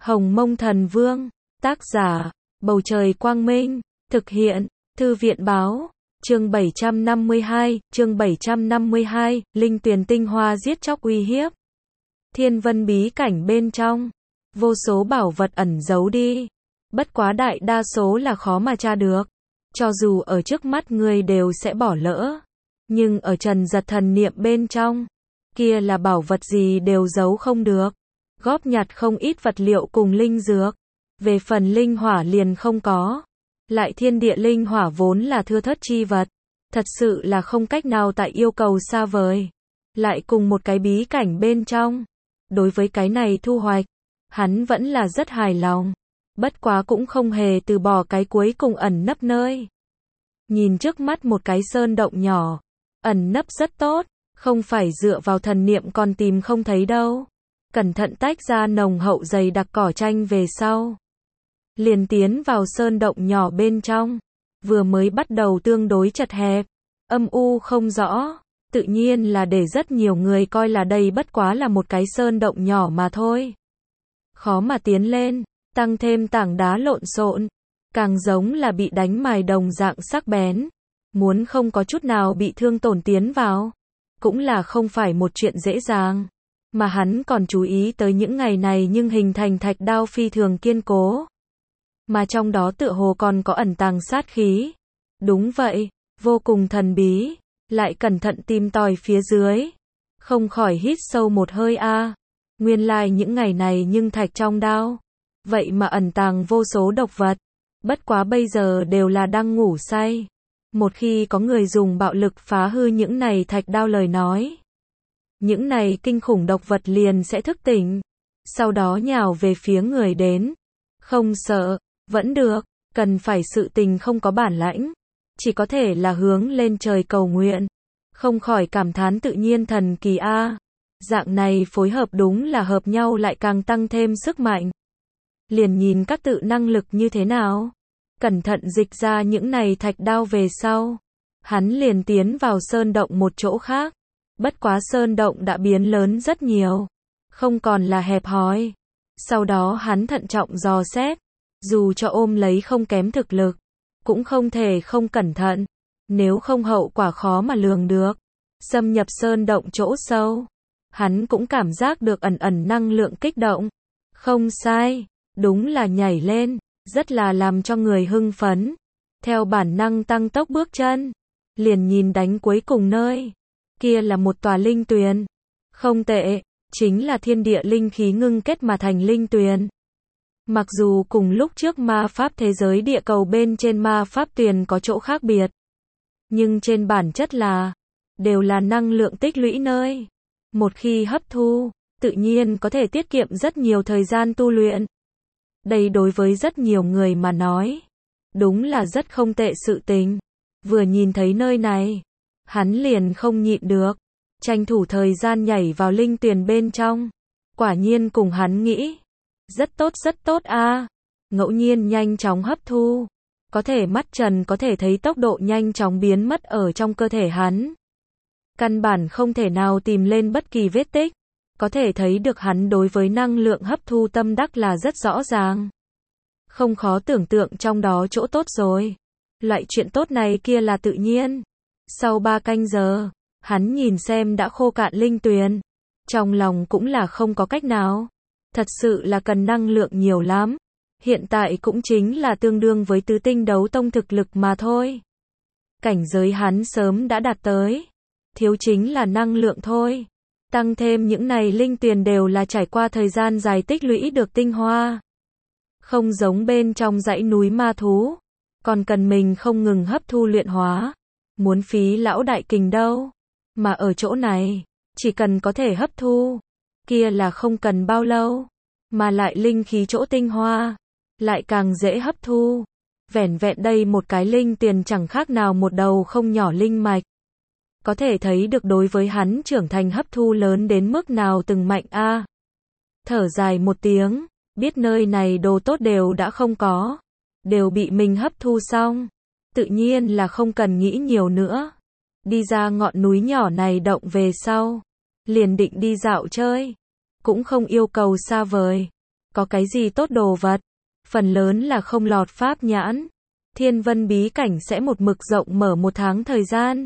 Hồng Mông Thần Vương, tác giả, Bầu Trời Quang Minh, thực hiện, Thư viện Báo, chương 752, Linh Tuyền Tinh Hoa giết chóc uy hiếp. Thiên Vân bí cảnh bên trong, vô số bảo vật ẩn giấu đi, bất quá đại đa số là khó mà tra được, cho dù ở trước mắt người đều sẽ bỏ lỡ, nhưng ở Trần Giật thần niệm bên trong, kia là bảo vật gì đều giấu không được. Góp nhặt không ít vật liệu cùng linh dược, về phần linh hỏa liền không có. Lại thiên địa linh hỏa vốn là thưa thớt chi vật, thật sự là không cách nào tại yêu cầu xa vời. Lại cùng một cái bí cảnh bên trong, đối với cái này thu hoạch, hắn vẫn là rất hài lòng, bất quá cũng không hề từ bỏ cái cuối cùng ẩn nấp nơi. Nhìn trước mắt một cái sơn động nhỏ, ẩn nấp rất tốt, không phải dựa vào thần niệm còn tìm không thấy đâu. Cẩn thận tách ra nồng hậu dày đặc cỏ tranh về sau, liền tiến vào sơn động nhỏ bên trong. Vừa mới bắt đầu tương đối chật hẹp, âm u không rõ, tự nhiên là để rất nhiều người coi là đây bất quá là một cái sơn động nhỏ mà thôi. Khó mà tiến lên, tăng thêm tảng đá lộn xộn, càng giống là bị đánh mài đồng dạng sắc bén. Muốn không có chút nào bị thương tổn tiến vào, cũng là không phải một chuyện dễ dàng. Mà hắn còn chú ý tới những ngày này nhưng hình thành thạch đao phi thường kiên cố. Mà trong đó tựa hồ còn có ẩn tàng sát khí. Đúng vậy, vô cùng thần bí, lại cẩn thận tìm tòi phía dưới. Không khỏi hít sâu một hơi Nguyên lai những ngày này nhưng thạch trong đao, vậy mà ẩn tàng vô số độc vật. Bất quá bây giờ đều là đang ngủ say. Một khi có người dùng bạo lực phá hư những này thạch đao lời nói, những này kinh khủng độc vật liền sẽ thức tỉnh, sau đó nhào về phía người đến. Không sợ, vẫn được, cần phải sự tình không có bản lãnh, chỉ có thể là hướng lên trời cầu nguyện. Không khỏi cảm thán tự nhiên thần kỳ dạng này phối hợp đúng là hợp nhau lại càng tăng thêm sức mạnh. Liền nhìn các tự năng lực như thế nào. Cẩn thận dịch ra những này thạch đao về sau, hắn liền tiến vào sơn động một chỗ khác. Bất quá sơn động đã biến lớn rất nhiều, không còn là hẹp hòi. Sau đó hắn thận trọng dò xét, dù cho ôm lấy không kém thực lực, cũng không thể không cẩn thận, nếu không hậu quả khó mà lường được. Xâm nhập sơn động chỗ sâu, hắn cũng cảm giác được ẩn ẩn năng lượng kích động. Không sai, đúng là nhảy lên, rất là làm cho người hưng phấn. Theo bản năng tăng tốc bước chân, liền nhìn đánh cuối cùng nơi. Kia là một tòa linh tuyền. Không tệ, chính là thiên địa linh khí ngưng kết mà thành linh tuyền. Mặc dù cùng lúc trước ma pháp thế giới địa cầu bên trên ma pháp tuyền có chỗ khác biệt, nhưng trên bản chất là đều là năng lượng tích lũy nơi. Một khi hấp thu, tự nhiên có thể tiết kiệm rất nhiều thời gian tu luyện. Đây đối với rất nhiều người mà nói, đúng là rất không tệ sự tình. Vừa nhìn thấy nơi này, hắn liền không nhịn được, tranh thủ thời gian nhảy vào linh tuyền bên trong. Quả nhiên cùng hắn nghĩ, rất tốt ngẫu nhiên nhanh chóng hấp thu, có thể mắt trần có thể thấy tốc độ nhanh chóng biến mất ở trong cơ thể hắn. Căn bản không thể nào tìm lên bất kỳ vết tích, có thể thấy được hắn đối với năng lượng hấp thu tâm đắc là rất rõ ràng. Không khó tưởng tượng trong đó chỗ tốt rồi. Loại chuyện tốt này kia là tự nhiên. Sau 3 canh giờ, hắn nhìn xem đã khô cạn linh tuyền. Trong lòng cũng là không có cách nào. Thật sự là cần năng lượng nhiều lắm. Hiện tại cũng chính là tương đương với tứ tinh đấu tông thực lực mà thôi. Cảnh giới hắn sớm đã đạt tới. Thiếu chính là năng lượng thôi. Tăng thêm những này linh tuyền đều là trải qua thời gian dài tích lũy được tinh hoa. Không giống bên trong dãy núi ma thú, còn cần mình không ngừng hấp thu luyện hóa. Muốn phí lão đại kình đâu. Mà ở chỗ này, chỉ cần có thể hấp thu, kia là không cần bao lâu. Mà lại linh khí chỗ tinh hoa, lại càng dễ hấp thu. Vẻn vẹn đây một cái linh tuyền chẳng khác nào một đầu không nhỏ linh mạch. Có thể thấy được đối với hắn trưởng thành hấp thu lớn đến mức nào từng mạnh Thở dài một tiếng, biết nơi này đồ tốt đều đã không có, đều bị mình hấp thu xong. Tự nhiên là không cần nghĩ nhiều nữa. Đi ra ngọn núi nhỏ này động về sau, liền định đi dạo chơi, cũng không yêu cầu xa vời. có cái gì tốt đồ vật, phần lớn là không lọt pháp nhãn. Thiên Vân bí cảnh sẽ một mực rộng mở 1 tháng thời gian.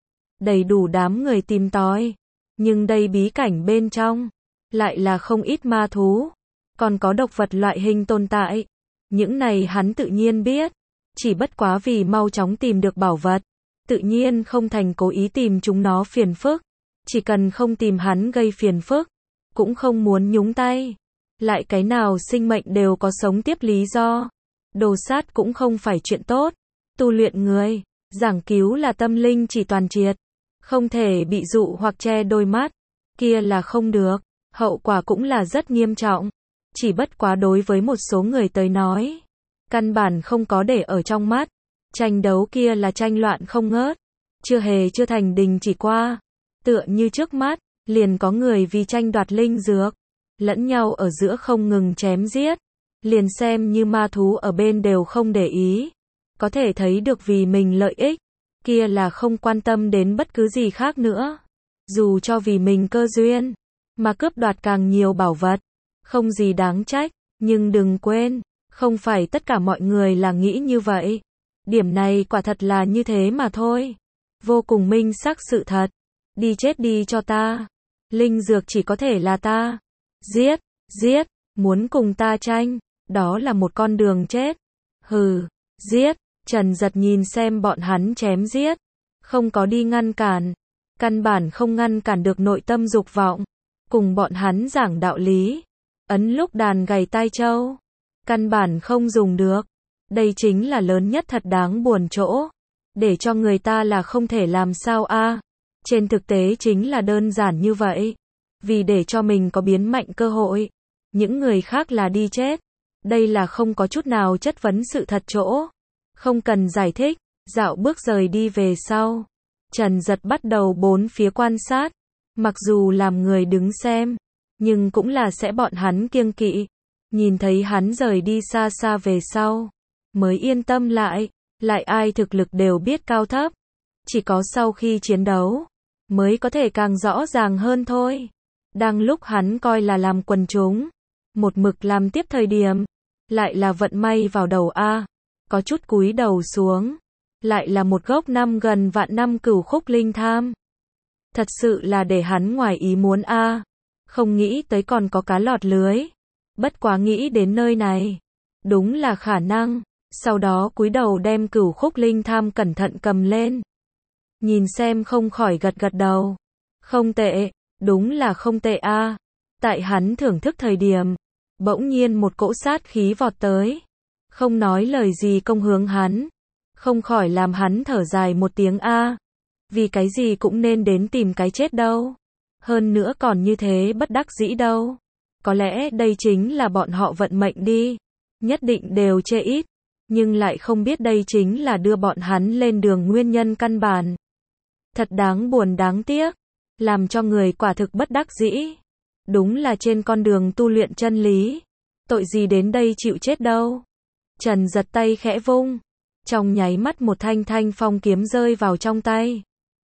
Đầy đủ đám người tìm tòi. Nhưng đây bí cảnh bên trong, lại là không ít ma thú, còn có độc vật loại hình tồn tại. Những này hắn tự nhiên biết, chỉ bất quá vì mau chóng tìm được bảo vật, tự nhiên không thành cố ý tìm chúng nó phiền phức. Chỉ cần không tìm hắn gây phiền phức, cũng không muốn nhúng tay. Lại cái nào sinh mệnh đều có sống tiếp lý do. Đồ sát cũng không phải chuyện tốt. Tu luyện người, giảng cứu là tâm linh chỉ toàn triệt. Không thể bị dụ hoặc che đôi mắt. Kia là không được. Hậu quả cũng là rất nghiêm trọng. Chỉ bất quá đối với một số người tới nói, căn bản không có để ở trong mắt. Tranh đấu kia là tranh loạn không ngớt. Chưa thành đình chỉ qua. Tựa như trước mắt, liền có người vì tranh đoạt linh dược, lẫn nhau ở giữa không ngừng chém giết. Liền xem như ma thú ở bên đều không để ý. Có thể thấy được vì mình lợi ích, kia là không quan tâm đến bất cứ gì khác nữa. Dù cho vì mình cơ duyên, mà cướp đoạt càng nhiều bảo vật, không gì đáng trách. Nhưng đừng quên, không phải tất cả mọi người là nghĩ như vậy. Điểm này quả thật là như thế mà thôi. Vô cùng minh xác sự thật. Đi chết đi cho ta. Linh dược chỉ có thể là ta. Giết, giết, muốn cùng ta tranh, đó là một con đường chết. Hừ, giết. Trần Giật nhìn xem bọn hắn chém giết, không có đi ngăn cản, căn bản không ngăn cản được nội tâm dục vọng, cùng bọn hắn giảng đạo lý, ấn lúc đàn gầy tai trâu, căn bản không dùng được. Đây chính là lớn nhất thật đáng buồn chỗ, để cho người ta là không thể làm sao a. Trên thực tế chính là đơn giản như vậy, vì để cho mình có biến mạnh cơ hội, những người khác là đi chết. Đây là không có chút nào chất vấn sự thật chỗ. Không cần giải thích, dạo bước rời đi về sau. Trần Giật bắt đầu bốn phía quan sát. Mặc dù làm người đứng xem, nhưng cũng là sẽ bọn hắn kiêng kỵ. Nhìn thấy hắn rời đi xa xa về sau, mới yên tâm lại. Lại ai thực lực đều biết cao thấp. Chỉ có sau khi chiến đấu, mới có thể càng rõ ràng hơn thôi. Đang lúc hắn coi là làm quần chúng, một mực làm tiếp thời điểm, lại là vận may vào đầu a. Có chút cúi đầu xuống, lại là một gốc gần vạn năm cửu khúc linh tham. Thật sự là để hắn ngoài ý muốn a. Không nghĩ tới còn có cá lọt lưới. Bất quá nghĩ đến nơi này, đúng là khả năng. Sau đó cúi đầu đem cửu khúc linh tham cẩn thận cầm lên. Nhìn xem không khỏi gật gật đầu. Không tệ, đúng là không tệ a. Tại hắn thưởng thức thời điểm, bỗng nhiên một cỗ sát khí vọt tới. Không nói lời gì công hướng hắn. Không khỏi làm hắn thở dài một tiếng a. Vì cái gì cũng nên đến tìm cái chết đâu. Hơn nữa còn như thế bất đắc dĩ đâu. Có lẽ đây chính là bọn họ vận mệnh đi. Nhất định đều chê ít. Nhưng lại không biết đây chính là đưa bọn hắn lên đường nguyên nhân căn bản. Thật đáng buồn đáng tiếc. Làm cho người quả thực bất đắc dĩ. Đúng là trên con đường tu luyện chân lý. Tội gì đến đây chịu chết đâu. Trần Giật tay khẽ vung. Trong nháy mắt một thanh phong kiếm rơi vào trong tay.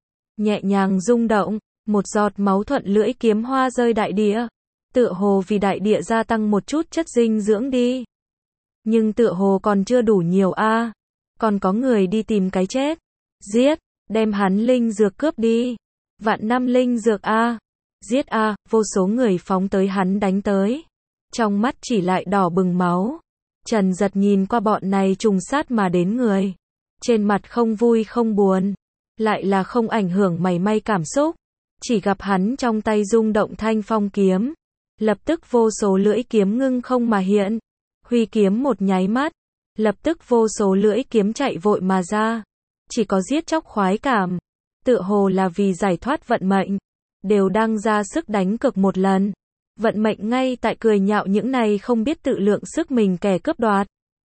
Nhẹ nhàng rung động. Một giọt máu thuận lưỡi kiếm hoa rơi đại địa. Tựa hồ vì đại địa gia tăng một chút chất dinh dưỡng đi. Nhưng tựa hồ còn chưa đủ nhiều a. Còn có người đi tìm cái chết. Giết, đem hắn linh dược cướp đi. Vạn năm linh dược a. Giết a, vô số người phóng tới hắn đánh tới. Trong mắt chỉ lại đỏ bừng máu. Trần Giật nhìn qua bọn này trùng sát mà đến người. Trên mặt không vui không buồn. Lại là không ảnh hưởng mảy may cảm xúc. Chỉ gặp hắn trong tay rung động thanh phong kiếm. Lập tức vô số lưỡi kiếm ngưng không mà hiện. Huy kiếm một nháy mắt. Lập tức vô số lưỡi kiếm chạy vội mà ra. Chỉ có giết chóc khoái cảm. Tựa hồ là vì giải thoát vận mệnh. Đều đang ra sức đánh cược một lần. Vận mệnh ngay tại cười nhạo những này không biết tự lượng sức mình kẻ cướp đoạt.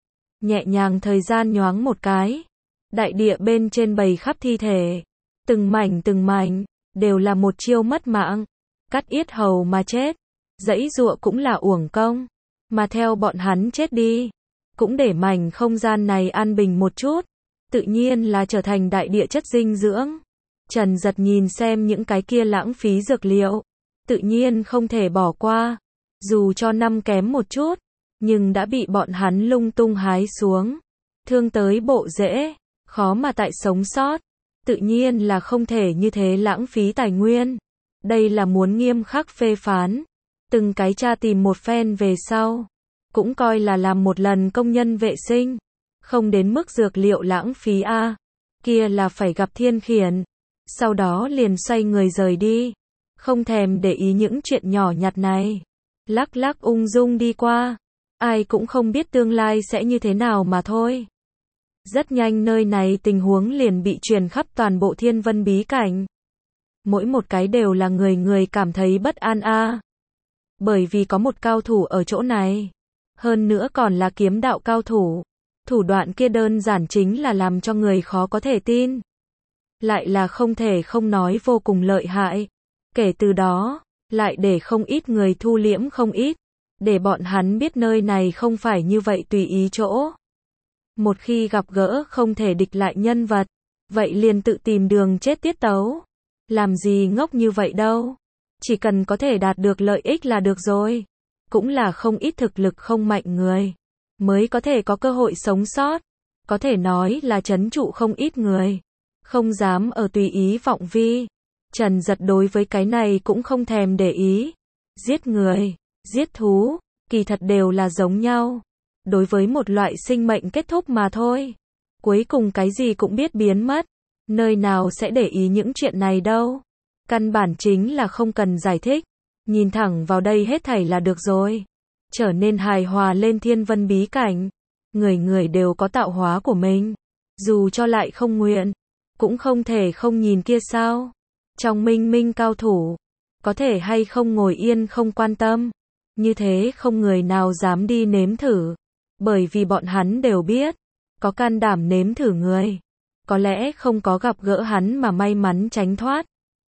Nhẹ nhàng thời gian nhoáng một cái. Đại địa bên trên bầy khắp thi thể. Từng mảnh, đều là một chiêu mất mạng. Cắt yết hầu mà chết. Dãy dụa cũng là uổng công. Mà theo bọn hắn chết đi. Cũng để mảnh không gian này an bình một chút. Tự nhiên là trở thành đại địa chất dinh dưỡng. Trần Giật nhìn xem những cái kia lãng phí dược liệu. Tự nhiên không thể bỏ qua. Dù cho năm kém một chút. nhưng đã bị bọn hắn lung tung hái xuống, thương tới bộ rễ, khó mà tại sống sót. Tự nhiên là không thể như thế lãng phí tài nguyên. Đây là muốn nghiêm khắc phê phán. Từng cái tra tìm một phen về sau, cũng coi là làm một lần công nhân vệ sinh, không đến mức dược liệu lãng phí a. Kia là phải gặp thiên khiển. Sau đó liền xoay người rời đi, không thèm để ý những chuyện nhỏ nhặt này. Lắc lắc ung dung đi qua, ai cũng không biết tương lai sẽ như thế nào mà thôi. Rất nhanh nơi này tình huống liền bị truyền khắp toàn bộ Thiên Vân bí cảnh. Mỗi một cái đều là người người cảm thấy bất an a. Bởi vì có một cao thủ ở chỗ này. Hơn nữa còn là kiếm đạo cao thủ. Thủ đoạn kia đơn giản chính là làm cho người khó có thể tin. Lại là không thể không nói vô cùng lợi hại. Kể từ đó, lại để không ít người thu liễm không ít. Để bọn hắn biết nơi này không phải như vậy tùy ý chỗ. Một khi gặp gỡ không thể địch lại nhân vật, vậy liền tự tìm đường chết tiết tấu. Làm gì ngốc như vậy đâu. Chỉ cần có thể đạt được lợi ích là được rồi. Cũng là không ít thực lực không mạnh người mới có thể có cơ hội sống sót. Có thể nói là trấn trụ không ít người. Không dám ở tùy ý vọng vi. Trần Giật đối với cái này cũng không thèm để ý. Giết người, giết thú, kỳ thật đều là giống nhau. Đối với một loại sinh mệnh kết thúc mà thôi. Cuối cùng cái gì cũng biết biến mất. Nơi nào sẽ để ý những chuyện này đâu. Căn bản chính là không cần giải thích. Nhìn thẳng vào đây hết thảy là được rồi. Trở nên hài hòa lên Thiên Vân bí cảnh. Người người đều có tạo hóa của mình. Dù cho lại không nguyện, cũng không thể không nhìn kia sao. Trong minh minh cao thủ, có thể hay không ngồi yên không quan tâm. Như thế không người nào dám đi nếm thử. Bởi vì bọn hắn đều biết, có can đảm nếm thử người. Có lẽ không có gặp gỡ hắn mà may mắn tránh thoát.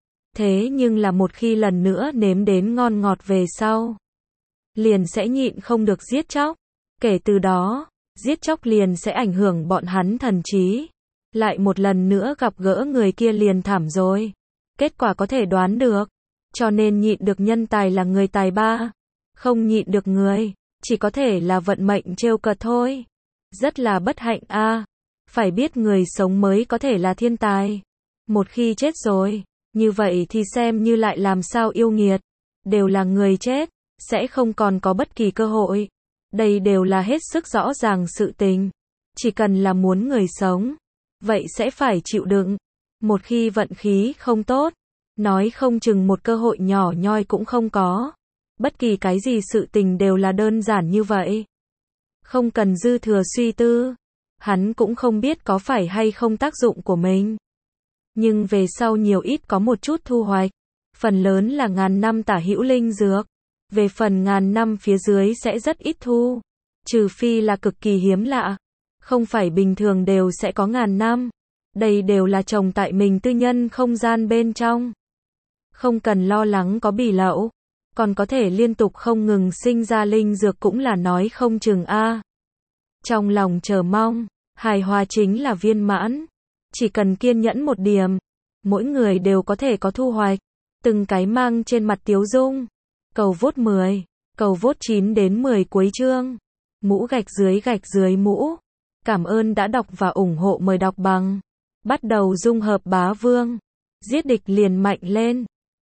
Thế nhưng là một khi lần nữa nếm đến ngon ngọt về sau, liền sẽ nhịn không được giết chóc. Kể từ đó, giết chóc liền sẽ ảnh hưởng bọn hắn thần trí. Lại một lần nữa gặp gỡ người kia liền thảm rồi. Kết quả có thể đoán được. Cho nên nhịn được nhân tài là người tài ba. Không nhịn được người, chỉ có thể là vận mệnh trêu cợt thôi. Rất là bất hạnh a. Phải biết người sống mới có thể là thiên tài. Một khi chết rồi, như vậy thì xem như lại làm sao yêu nghiệt. Đều là người chết, sẽ không còn có bất kỳ cơ hội. Đây đều là hết sức rõ ràng sự tình. Chỉ cần là muốn người sống, vậy sẽ phải chịu đựng. Một khi vận khí không tốt, nói không chừng một cơ hội nhỏ nhoi cũng không có. Bất kỳ cái gì sự tình đều là đơn giản như vậy. Không cần dư thừa suy tư. Hắn cũng không biết có phải hay không tác dụng của mình. Nhưng về sau nhiều ít có một chút thu hoạch. Phần lớn là ngàn năm tả hữu linh dược. Về phần ngàn năm phía dưới sẽ rất ít thu. Trừ phi là cực kỳ hiếm lạ. Không phải bình thường đều sẽ có ngàn năm. Đây đều là trồng tại mình tư nhân không gian bên trong. Không cần lo lắng có bỉ lậu. Còn có thể liên tục không ngừng sinh ra linh dược cũng là nói không chừng a. Trong lòng chờ mong, hài hòa chính là viên mãn. Chỉ cần kiên nhẫn một điểm, mỗi người đều có thể có thu hoạch. Từng cái mang trên mặt tiếu dung. Cầu vote 10, cầu vote 9 đến 10 cuối chương. Mũ gạch dưới mũ. Cảm ơn đã đọc và ủng hộ, mời đọc bằng. Bắt đầu dung hợp bá vương. Giết địch liền mạnh lên.